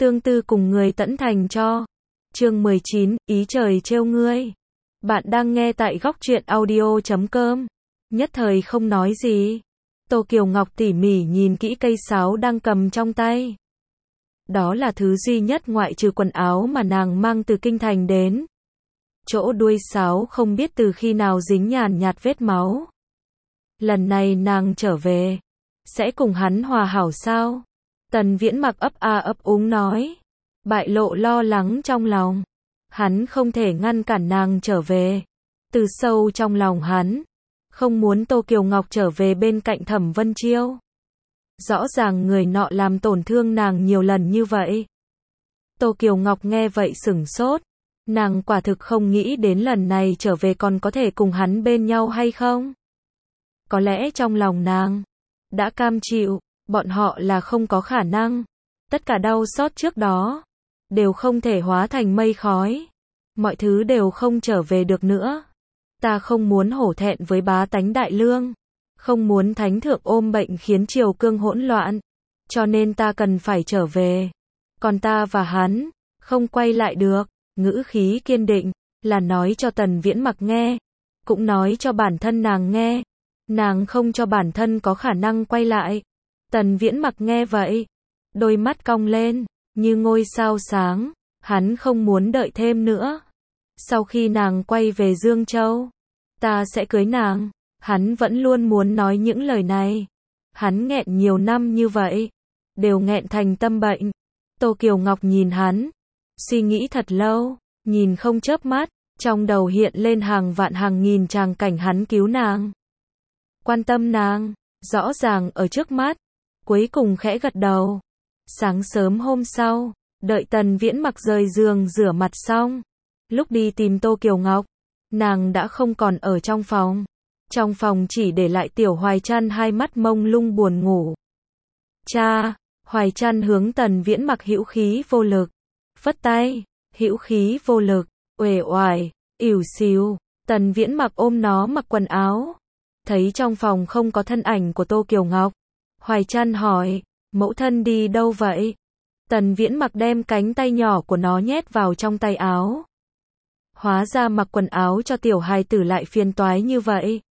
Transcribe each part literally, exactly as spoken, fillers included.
tương tư cùng người tẫn thành cho. Chương mười chín, ý trời trêu ngươi. Bạn đang nghe tại góc truyện audio chấm com. Nhất thời không nói gì. Tô Kiều Ngọc tỉ mỉ nhìn kỹ cây sáo đang cầm trong tay. Đó là thứ duy nhất ngoại trừ quần áo mà nàng mang từ kinh thành đến. Chỗ đuôi sáo không biết từ khi nào dính nhàn nhạt vết máu. Lần này nàng trở về, sẽ cùng hắn hòa hảo sao? Tần Viễn Mặc ấp a ấp úng nói, bại lộ lo lắng trong lòng. Hắn không thể ngăn cản nàng trở về. Từ sâu trong lòng hắn, không muốn Tô Kiều Ngọc trở về bên cạnh Thẩm Vân Chiêu. Rõ ràng người nọ làm tổn thương nàng nhiều lần như vậy. Tô Kiều Ngọc nghe vậy sửng sốt. Nàng quả thực không nghĩ đến lần này trở về còn có thể cùng hắn bên nhau hay không. Có lẽ trong lòng nàng đã cam chịu, bọn họ là không có khả năng. Tất cả đau xót trước đó đều không thể hóa thành mây khói. Mọi thứ đều không trở về được nữa. Ta không muốn hổ thẹn với bá tánh đại lương. Không muốn thánh thượng ôm bệnh khiến triều cương hỗn loạn. Cho nên ta cần phải trở về. Còn ta và hắn không quay lại được. Ngữ khí kiên định, là nói cho Tần Viễn Mặc nghe. Cũng nói cho bản thân nàng nghe. Nàng không cho bản thân có khả năng quay lại. Tần Viễn Mặc nghe vậy, đôi mắt cong lên, như ngôi sao sáng. Hắn không muốn đợi thêm nữa. Sau khi nàng quay về Dương Châu, ta sẽ cưới nàng. Hắn vẫn luôn muốn nói những lời này. Hắn nghẹn nhiều năm như vậy, đều nghẹn thành tâm bệnh. Tô Kiều Ngọc nhìn hắn, suy nghĩ thật lâu, nhìn không chớp mắt, trong đầu hiện lên hàng vạn hàng nghìn tràng cảnh hắn cứu nàng, quan tâm nàng, rõ ràng ở trước mắt, cuối cùng khẽ gật đầu. Sáng sớm hôm sau, đợi Tần Viễn Mặc rời giường rửa mặt xong, lúc đi tìm Tô Kiều Ngọc, nàng đã không còn ở trong phòng. Trong phòng chỉ để lại Tiểu Hoài Trăn hai mắt mông lung buồn ngủ. Cha, Hoài Trăn hướng Tần Viễn Mặc hữu khí vô lực, phất tay, hữu khí vô lực, uể oải, ỉu xìu. Tần Viễn Mặc ôm nó mặc quần áo, thấy trong phòng không có thân ảnh của Tô Kiều Ngọc. Hoài Trăn hỏi, mẫu thân đi đâu vậy? Tần Viễn Mặc đem cánh tay nhỏ của nó nhét vào trong tay áo. Hóa ra mặc quần áo cho tiểu hài tử lại phiền toái như vậy.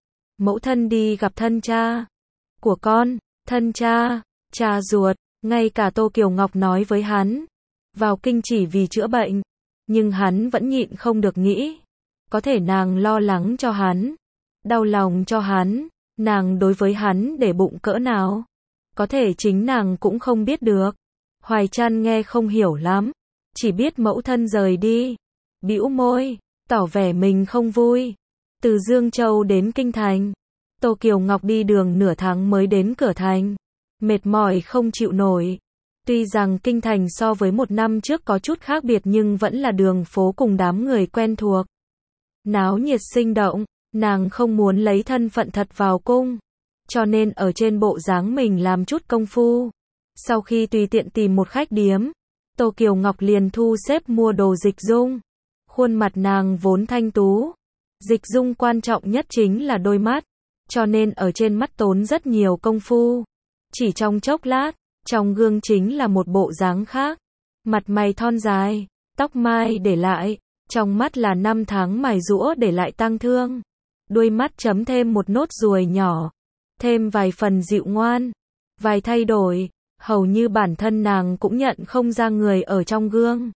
Mẫu thân đi gặp thân cha của con, thân cha, cha ruột. Ngay cả Tô Kiều Ngọc nói với hắn, vào kinh chỉ vì chữa bệnh, nhưng hắn vẫn nhịn không được nghĩ, có thể nàng lo lắng cho hắn, đau lòng cho hắn, nàng đối với hắn để bụng cỡ nào, có thể chính nàng cũng không biết được. Hoài Trăn nghe không hiểu lắm, chỉ biết mẫu thân rời đi, bĩu môi, tỏ vẻ mình không vui. Từ Dương Châu đến Kinh Thành, Tô Kiều Ngọc đi đường nửa tháng mới đến cửa thành, mệt mỏi không chịu nổi. Tuy rằng Kinh Thành so với một năm trước có chút khác biệt nhưng vẫn là đường phố cùng đám người quen thuộc. Náo nhiệt sinh động, nàng không muốn lấy thân phận thật vào cung, cho nên ở trên bộ dáng mình làm chút công phu. Sau khi tùy tiện tìm một khách điếm, Tô Kiều Ngọc liền thu xếp mua đồ dịch dung. Khuôn mặt nàng vốn thanh tú, dịch dung quan trọng nhất chính là đôi mắt, cho nên ở trên mắt tốn rất nhiều công phu. Chỉ trong chốc lát, trong gương chính là một bộ dáng khác. Mặt mày thon dài, tóc mai để lại, trong mắt là năm tháng mài giũa để lại tang thương. Đuôi mắt chấm thêm một nốt ruồi nhỏ, thêm vài phần dịu ngoan, vài thay đổi, hầu như bản thân nàng cũng nhận không ra người ở trong gương.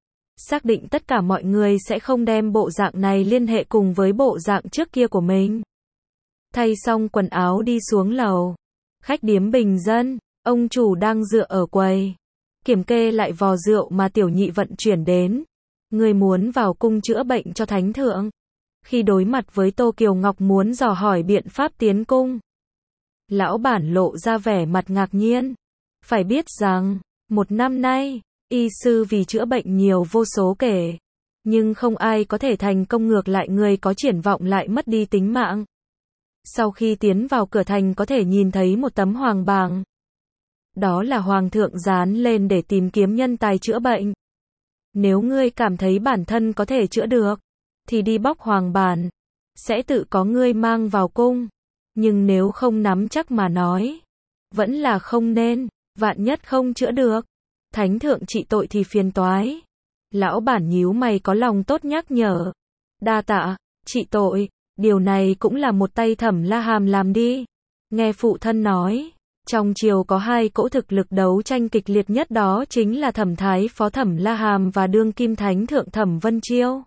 Xác định tất cả mọi người sẽ không đem bộ dạng này liên hệ cùng với bộ dạng trước kia của mình. Thay xong quần áo đi xuống lầu. Khách điếm bình dân, ông chủ đang dựa ở quầy, kiểm kê lại vò rượu mà tiểu nhị vận chuyển đến. Người muốn vào cung chữa bệnh cho thánh thượng. Khi đối mặt với Tô Kiều Ngọc muốn dò hỏi biện pháp tiến cung, lão bản lộ ra vẻ mặt ngạc nhiên. Phải biết rằng, một năm nay, y sư vì chữa bệnh nhiều vô số kể, nhưng không ai có thể thành công, ngược lại người có triển vọng lại mất đi tính mạng. Sau khi tiến vào cửa thành có thể nhìn thấy một tấm hoàng bảng. Đó là hoàng thượng dán lên để tìm kiếm nhân tài chữa bệnh. Nếu ngươi cảm thấy bản thân có thể chữa được, thì đi bóc hoàng bản, sẽ tự có ngươi mang vào cung. Nhưng nếu không nắm chắc mà nói, vẫn là không nên, vạn nhất không chữa được, Thánh thượng trị tội thì phiền toái. Lão bản nhíu mày có lòng tốt nhắc nhở. Đa tạ, trị tội, điều này cũng là một tay Thẩm La Hàm làm đi. Nghe phụ thân nói, trong triều có hai cỗ thực lực đấu tranh kịch liệt nhất, đó chính là Thẩm Thái Phó Thẩm La Hàm và đương kim Thánh thượng Thẩm Vân Chiêu.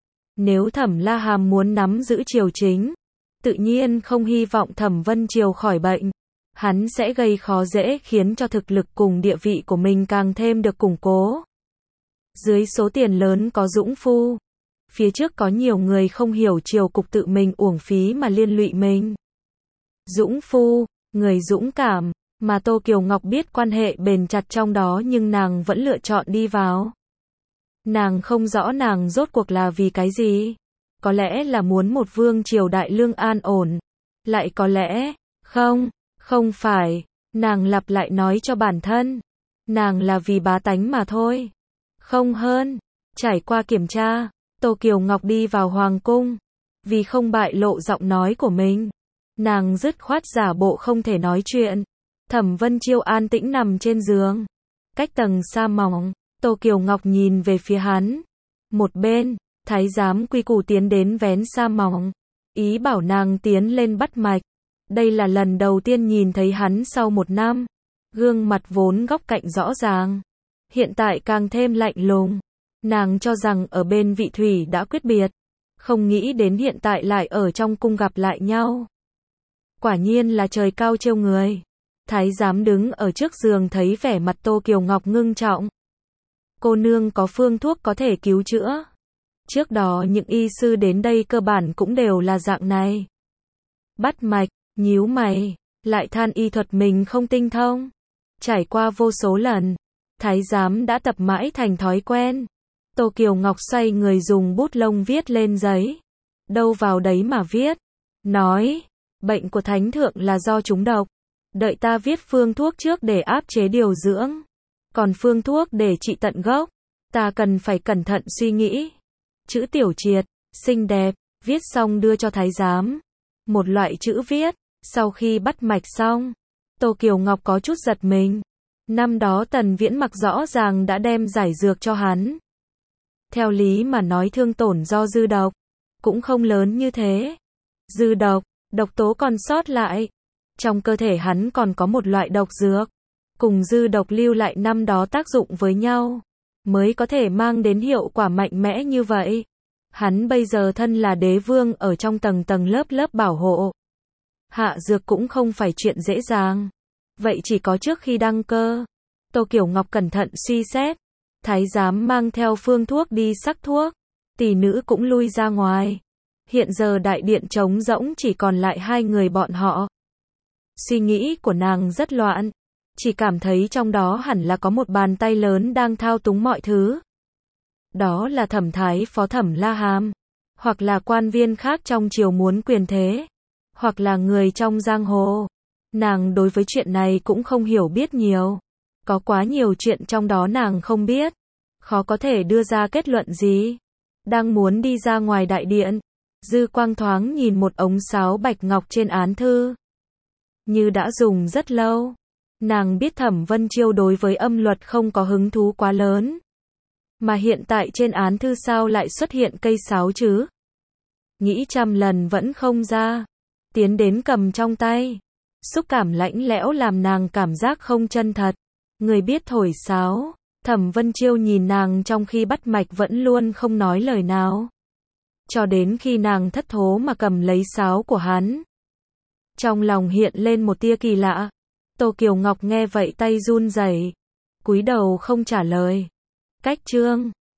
Nếu Thẩm La Hàm muốn nắm giữ triều chính, tự nhiên không hy vọng Thẩm Vân Chiêu khỏi bệnh. Hắn sẽ gây khó dễ khiến cho thực lực cùng địa vị của mình càng thêm được củng cố. Dưới số tiền lớn có dũng phu. Phía trước có nhiều người không hiểu triều cục tự mình uổng phí mà liên lụy mình. Dũng phu, người dũng cảm, mà Tô Kiều Ngọc biết quan hệ bền chặt trong đó nhưng nàng vẫn lựa chọn đi vào. Nàng không rõ nàng rốt cuộc là vì cái gì. Có lẽ là muốn một vương triều đại lương an ổn. Lại có lẽ, không, không phải, nàng lặp lại nói cho bản thân. Nàng là vì bá tánh mà thôi. Không hơn, trải qua kiểm tra, Tô Kiều Ngọc đi vào hoàng cung. Vì không bại lộ giọng nói của mình, nàng dứt khoát giả bộ không thể nói chuyện. Thẩm Vân Chiêu an tĩnh nằm trên giường. Cách tầng sa mỏng, Tô Kiều Ngọc nhìn về phía hắn. Một bên, thái giám quy củ tiến đến vén sa mỏng. Ý bảo nàng tiến lên bắt mạch. Đây là lần đầu tiên nhìn thấy hắn sau một năm. Gương mặt vốn góc cạnh rõ ràng. Hiện tại càng thêm lạnh lùng. Nàng cho rằng ở bên vị thủy đã quyết biệt. Không nghĩ đến hiện tại lại ở trong cung gặp lại nhau. Quả nhiên là trời cao trêu người. Thái giám đứng ở trước giường thấy vẻ mặt Tô Kiều Ngọc ngưng trọng. Cô nương có phương thuốc có thể cứu chữa. Trước đó những y sư đến đây cơ bản cũng đều là dạng này. Bắt mạch, nhíu mày, lại than y thuật mình không tinh thông. Trải qua vô số lần, thái giám đã tập mãi thành thói quen. Tô Kiều Ngọc xoay người dùng bút lông viết lên giấy. Đâu vào đấy mà viết. Nói, bệnh của thánh thượng là do trúng độc. Đợi ta viết phương thuốc trước để áp chế điều dưỡng. Còn phương thuốc để trị tận gốc, ta cần phải cẩn thận suy nghĩ. Chữ tiểu triệt, xinh đẹp, viết xong đưa cho thái giám. Một loại chữ viết, sau khi bắt mạch xong, Tô Kiều Ngọc có chút giật mình. Năm đó Tần Viễn Mặc rõ ràng đã đem giải dược cho hắn. Theo lý mà nói thương tổn do dư độc, cũng không lớn như thế. Dư độc, độc tố còn sót lại. Trong cơ thể hắn còn có một loại độc dược, cùng dư độc lưu lại năm đó tác dụng với nhau, mới có thể mang đến hiệu quả mạnh mẽ như vậy. Hắn bây giờ thân là đế vương ở trong tầng tầng lớp lớp bảo hộ. Hạ dược cũng không phải chuyện dễ dàng. Vậy chỉ có trước khi đăng cơ. Tô Kiều Ngọc cẩn thận suy xét. Thái giám mang theo phương thuốc đi sắc thuốc. Tỷ nữ cũng lui ra ngoài. Hiện giờ đại điện trống rỗng chỉ còn lại hai người bọn họ. Suy nghĩ của nàng rất loạn. Chỉ cảm thấy trong đó hẳn là có một bàn tay lớn đang thao túng mọi thứ. Đó là Thẩm Thái Phó Thẩm La Hàm. Hoặc là quan viên khác trong triều muốn quyền thế. Hoặc là người trong giang hồ. Nàng đối với chuyện này cũng không hiểu biết nhiều. Có quá nhiều chuyện trong đó nàng không biết. Khó có thể đưa ra kết luận gì. Đang muốn đi ra ngoài đại điện. Dư quang thoáng nhìn một ống sáo bạch ngọc trên án thư. Như đã dùng rất lâu. Nàng biết Thẩm Vân Chiêu đối với âm luật không có hứng thú quá lớn. Mà hiện tại trên án thư sao lại xuất hiện cây sáo chứ? Nghĩ trăm lần vẫn không ra. Tiến đến cầm trong tay. Xúc cảm lạnh lẽo làm nàng cảm giác không chân thật. Người biết thổi sáo. Thẩm Vân Chiêu nhìn nàng trong khi bắt mạch vẫn luôn không nói lời nào. Cho đến khi nàng thất thố mà cầm lấy sáo của hắn. Trong lòng hiện lên một tia kỳ lạ. Tô Kiều Ngọc nghe vậy tay run rẩy, cúi đầu không trả lời. Cách chương